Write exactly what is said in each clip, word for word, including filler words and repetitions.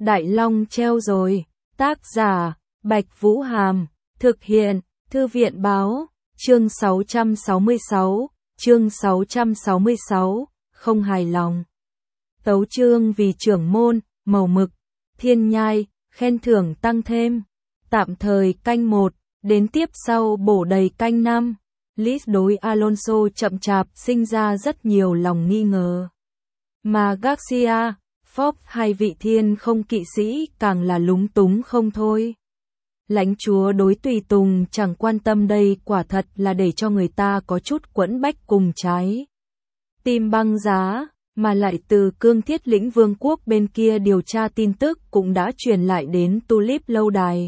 Đại Long treo rồi. Tác giả, Bạch Vũ Hàm. Thực hiện, Thư viện Báo. Chương sáu trăm sáu mươi sáu. Chương sáu trăm sáu mươi sáu. Không hài lòng. Tấu chương vì trưởng môn, màu mực. Thiên nhai, khen thưởng tăng thêm. Tạm thời canh một, đến tiếp sau bổ đầy canh năm. Leeds đối Alonso chậm chạp sinh ra rất nhiều lòng nghi ngờ. Mà Garcia, Forbes hay vị thiên không kỵ sĩ càng là lúng túng không thôi. Lãnh chúa đối tùy tùng chẳng quan tâm, đây quả thật là để cho người ta có chút quẫn bách cùng trái tim băng giá, mà lại từ Cương Thiết Lĩnh Vương quốc bên kia điều tra tin tức cũng đã truyền lại đến Tulip lâu đài.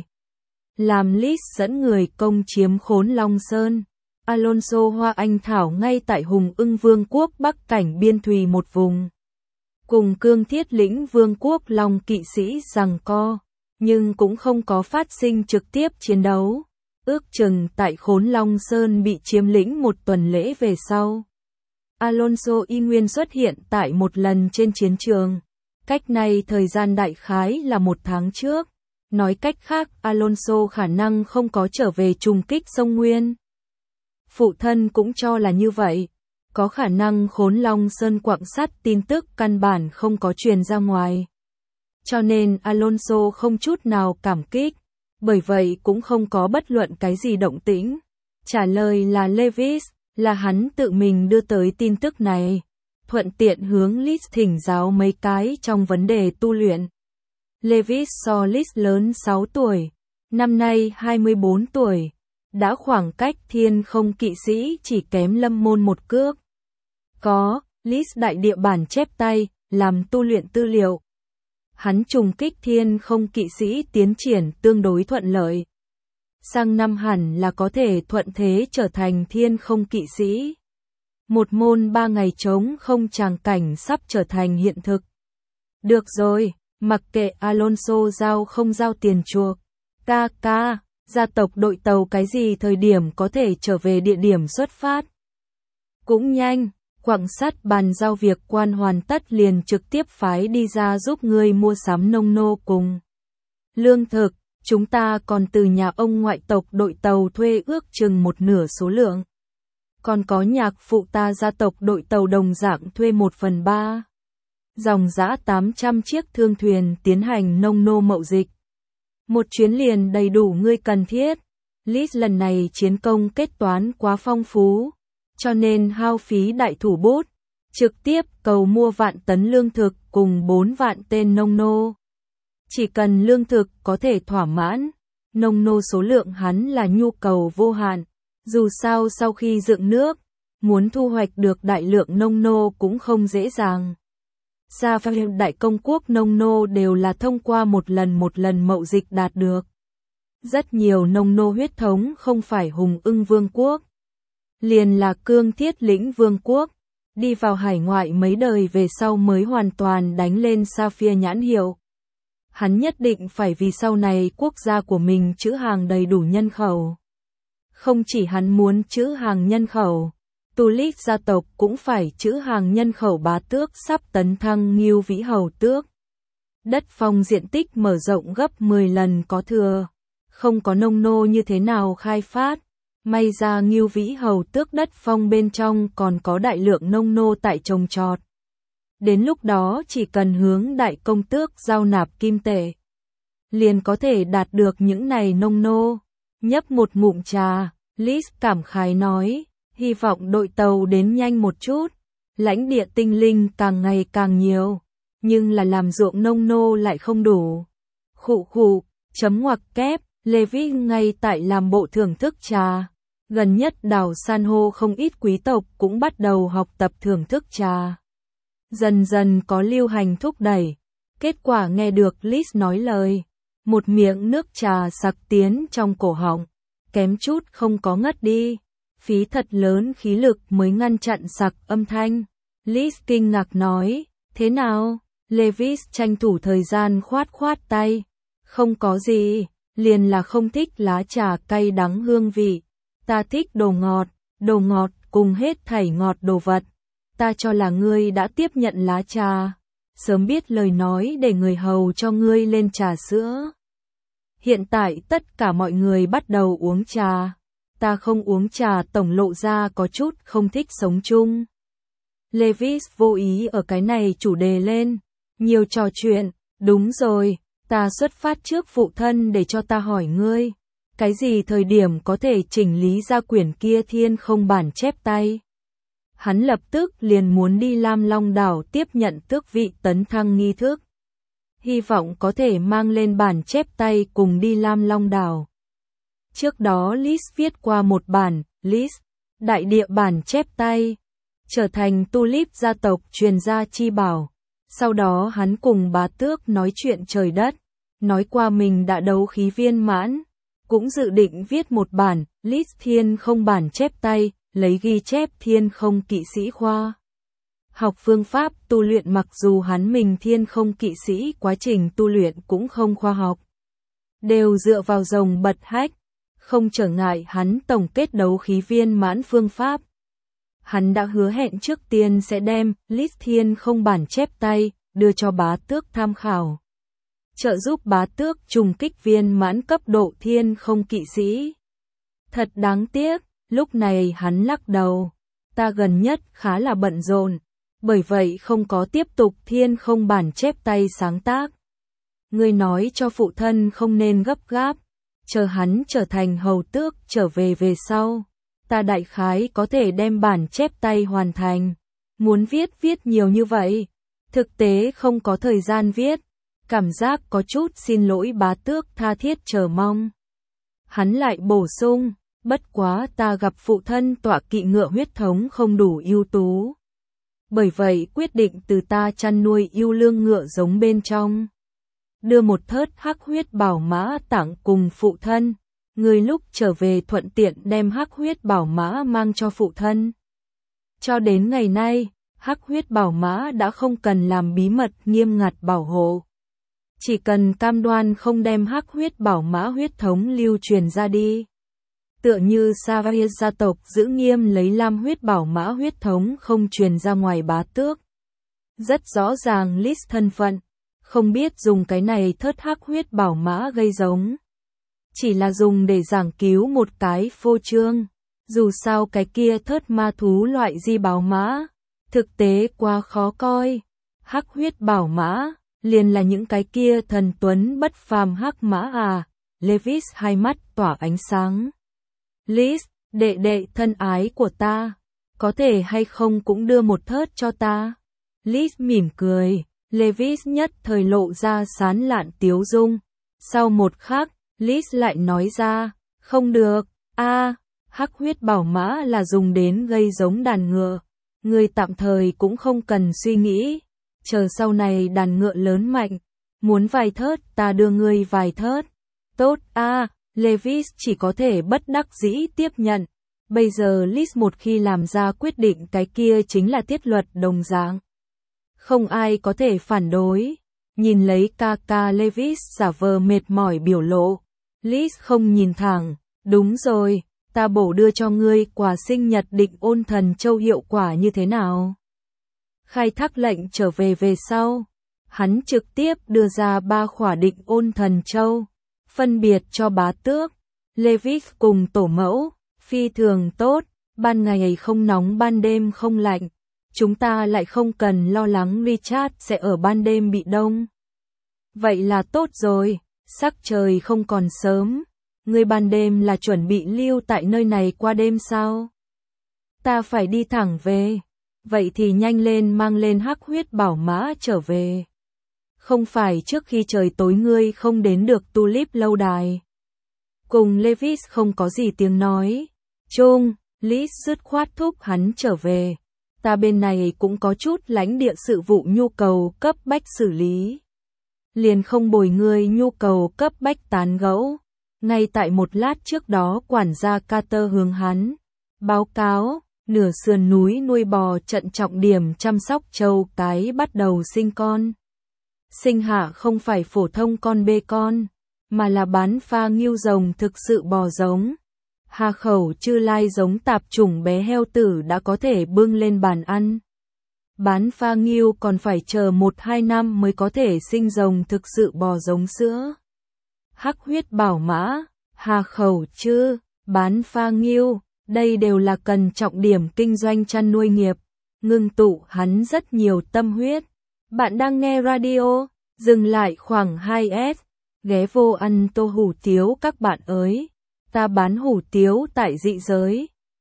Làm Leeds dẫn người công chiếm Khốn Long Sơn. Alonso Hoa Anh Thảo ngay tại Hùng Ưng Vương quốc Bắc cảnh biên thùy một vùng. Cùng Cương Thiết Lĩnh Vương quốc Long kỵ sĩ giằng co, nhưng cũng không có phát sinh trực tiếp chiến đấu. Ước chừng tại Khốn Long Sơn bị chiếm lĩnh một tuần lễ về sau, Alonso y nguyên xuất hiện tại một lần trên chiến trường. Cách này thời gian đại khái là một tháng trước. Nói cách khác, Alonso khả năng không có trở về trùng kích sông Nguyên. Phụ thân cũng cho là như vậy. Có khả năng Khốn Long Sơn quặng sắt tin tức căn bản không có truyền ra ngoài. Cho nên Alonso không chút nào cảm kích. Bởi vậy cũng không có bất luận cái gì động tĩnh. Trả lời là Lewis, là hắn tự mình đưa tới tin tức này. Thuận tiện hướng Leeds thỉnh giáo mấy cái trong vấn đề tu luyện. Lewis so Leeds lớn sáu tuổi, năm nay hai mươi bốn tuổi, đã khoảng cách thiên không kỵ sĩ chỉ kém Lâm Môn một cước. Có, Leeds đại địa bản chép tay, làm tu luyện tư liệu. Hắn trùng kích thiên không kỵ sĩ tiến triển tương đối thuận lợi. Sang năm hẳn là có thể thuận thế trở thành thiên không kỵ sĩ. Một môn ba ngày trống không tràng cảnh sắp trở thành hiện thực. Được rồi, mặc kệ Alonso giao không giao tiền chuộc. Ca ca, gia tộc đội tàu cái gì thời điểm có thể trở về địa điểm xuất phát? Cũng nhanh, quặng sắt bàn giao việc quan hoàn tất liền trực tiếp phái đi ra giúp ngươi mua sắm nông nô cùng lương thực. Chúng ta còn từ nhà ông ngoại tộc đội tàu thuê ước chừng một nửa số lượng. Còn có nhạc phụ ta gia tộc đội tàu đồng dạng thuê một phần ba. Dòng dã tám trăm chiếc thương thuyền tiến hành nông nô mậu dịch. Một chuyến liền đầy đủ ngươi cần thiết. Leeds lần này chiến công kết toán quá phong phú, cho nên hao phí đại thủ bút, trực tiếp cầu mua vạn tấn lương thực cùng bốn vạn tên nông nô. Chỉ cần lương thực có thể thỏa mãn, nông nô số lượng hắn là nhu cầu vô hạn. Dù sao sau khi dựng nước, muốn thu hoạch được đại lượng nông nô cũng không dễ dàng. Sa Pha đại công quốc nông nô đều là thông qua một lần một lần mậu dịch đạt được. Rất nhiều nông nô huyết thống không phải Hùng Ưng Vương quốc, liền là Cương Thiết Lĩnh Vương quốc, đi vào hải ngoại mấy đời về sau mới hoàn toàn đánh lên Sapphire nhãn hiệu. Hắn nhất định phải vì sau này quốc gia của mình trữ hàng đầy đủ nhân khẩu. Không chỉ hắn muốn trữ hàng nhân khẩu, Tulip gia tộc cũng phải trữ hàng nhân khẩu bá tước sắp tấn thăng Ngưu Vĩ Hầu tước. Đất phong diện tích mở rộng gấp mười lần có thừa, không có nông nô như thế nào khai phát. May ra Ngưu Vĩ Hầu tước đất phong bên trong còn có đại lượng nông nô tại trồng trọt. Đến lúc đó chỉ cần hướng đại công tước giao nạp kim tệ, liền có thể đạt được những này nông nô. Nhấp một ngụm trà, Leeds cảm khái nói, hy vọng đội tàu đến nhanh một chút. Lãnh địa tinh linh càng ngày càng nhiều, nhưng là làm ruộng nông nô lại không đủ. Khụ khụ, chấm ngoặc kép, Levi ngay tại làm bộ thưởng thức trà. Gần nhất đảo san hô không ít quý tộc cũng bắt đầu học tập thưởng thức trà. Dần dần có lưu hành thúc đẩy. Kết quả nghe được Leeds nói lời, một miệng nước trà sặc tiến trong cổ họng, kém chút không có ngất đi. Phí thật lớn khí lực mới ngăn chặn sặc âm thanh. Leeds kinh ngạc nói, thế nào? Lewis tranh thủ thời gian khoát khoát tay. Không có gì, liền là không thích lá trà cay đắng hương vị. Ta thích đồ ngọt, đồ ngọt cùng hết thảy ngọt đồ vật. Ta cho là ngươi đã tiếp nhận lá trà. sớm biết lời nói để người hầu cho ngươi lên trà sữa. Hiện tại tất cả mọi người bắt đầu uống trà. Ta không uống trà, tổng lộ ra có chút không thích sống chung. Levis vô ý ở cái này chủ đề lên. Nhiều trò chuyện, đúng rồi, ta xuất phát trước phụ thân để cho ta hỏi ngươi. Cái gì thời điểm có thể chỉnh lý ra quyển kia thiên không bản chép tay? Hắn lập tức liền muốn đi Lam Long đảo tiếp nhận tước vị tấn thăng nghi thức. Hy vọng có thể mang lên bản chép tay cùng đi Lam Long đảo. Trước đó Liz viết qua một bản, Liz, đại địa bản chép tay, trở thành Tulip gia tộc truyền gia chi bảo. Sau đó hắn cùng bá tước nói chuyện trời đất, nói qua mình đã đấu khí viên mãn, cũng dự định viết một bản, Liz thiên không bản chép tay, lấy ghi chép thiên không kỵ sĩ khoa. Học phương pháp tu luyện, mặc dù hắn mình thiên không kỵ sĩ quá trình tu luyện cũng không khoa học. Đều dựa vào rồng bật hách, không trở ngại hắn tổng kết đấu khí viên mãn phương pháp. Hắn đã hứa hẹn trước tiên sẽ đem Liz thiên không bản chép tay, đưa cho bá tước tham khảo. Trợ giúp bá tước trùng kích viên mãn cấp độ thiên không kỵ sĩ. Thật đáng tiếc, lúc này hắn lắc đầu. Ta gần nhất khá là bận rộn, bởi vậy không có tiếp tục thiên không bản chép tay sáng tác. Ngươi nói cho phụ thân không nên gấp gáp, chờ hắn trở thành hầu tước trở về về sau. Ta đại khái có thể đem bản chép tay hoàn thành. Muốn viết viết nhiều như vậy, thực tế không có thời gian viết. Cảm giác có chút xin lỗi bá tước tha thiết chờ mong. Hắn lại bổ sung, bất quá ta gặp phụ thân tọa kỵ ngựa huyết thống không đủ ưu tú. Bởi vậy quyết định từ ta chăn nuôi yêu lương ngựa giống bên trong. Đưa một thớt hắc huyết bảo mã tặng cùng phụ thân. Người lúc trở về thuận tiện đem hắc huyết bảo mã mang cho phụ thân. Cho đến ngày nay, hắc huyết bảo mã đã không cần làm bí mật nghiêm ngặt bảo hộ. Chỉ cần cam đoan không đem hắc huyết bảo mã huyết thống lưu truyền ra đi. Tựa như Savage gia tộc giữ nghiêm lấy lam huyết bảo mã huyết thống không truyền ra ngoài bá tước. Rất rõ ràng Liz thân phận, không biết dùng cái này thớt hắc huyết bảo mã gây giống. Chỉ là dùng để giảng cứu một cái phô trương. Dù sao cái kia thớt ma thú loại di bảo mã, thực tế quá khó coi. Hắc huyết bảo mã, liền là những cái kia thần tuấn bất phàm hắc mã à. Levis hai mắt tỏa ánh sáng. Liz, đệ đệ thân ái của ta, có thể hay không cũng đưa một thớt cho ta? Liz mỉm cười, Levis nhất thời lộ ra sán lạn tiếu dung. Sau một khắc, Liz lại nói ra, không được, a, hắc huyết bảo mã là dùng đến gây giống đàn ngựa. Ngươi tạm thời cũng không cần suy nghĩ, chờ sau này đàn ngựa lớn mạnh, muốn vài thớt ta đưa ngươi vài thớt. Tốt a, Levis chỉ có thể bất đắc dĩ tiếp nhận. Bây giờ Liz một khi làm ra quyết định cái kia chính là thiết luật đồng dạng. Không ai có thể phản đối. Nhìn lấy ca ca Levis giả vờ mệt mỏi biểu lộ. Liz không nhìn thẳng. Đúng rồi, ta bổ đưa cho ngươi quà sinh nhật định ôn thần châu hiệu quả như thế nào? Khai thác lệnh trở về về sau. Hắn trực tiếp đưa ra ba khỏa định ôn thần châu. Phân biệt cho bá tước, Levis cùng tổ mẫu, phi thường tốt, ban ngày không nóng ban đêm không lạnh. Chúng ta lại không cần lo lắng Richard sẽ ở ban đêm bị đông. Vậy là tốt rồi, sắc trời không còn sớm. Ngươi ban đêm là chuẩn bị lưu tại nơi này qua đêm sao? Ta phải đi thẳng về. Vậy thì nhanh lên mang lên hắc huyết bảo mã trở về. Không phải trước khi trời tối ngươi không đến được Tulip lâu đài. Cùng Levis không có gì tiếng nói. Chung, Liz dứt khoát thúc hắn trở về. Ta bên này cũng có chút lãnh địa sự vụ nhu cầu cấp bách xử lý. Liền không bồi ngươi nhu cầu cấp bách tán gẫu. Ngay tại một lát trước đó quản gia Carter hướng hắn báo cáo, nửa sườn núi nuôi bò trận trọng điểm chăm sóc trâu cái bắt đầu sinh con. Sinh hạ không phải phổ thông con bê con, mà là bán pha ngưu rồng thực sự bò giống. Hà khẩu chư lai giống tạp chủng bé heo tử đã có thể bưng lên bàn ăn. bán pha nghiêu còn phải chờ một hai năm mới có thể sinh rồng thực sự bò giống sữa. Hắc huyết bảo mã, hà khẩu chứ, bán pha nghiêu, đây đều là cần trọng điểm kinh doanh chăn nuôi nghiệp, ngưng tụ hắn rất nhiều tâm huyết. Bạn đang nghe radio, dừng lại khoảng hai s, ghé vô ăn tô hủ tiếu các bạn ơi, ta bán hủ tiếu tại dị giới.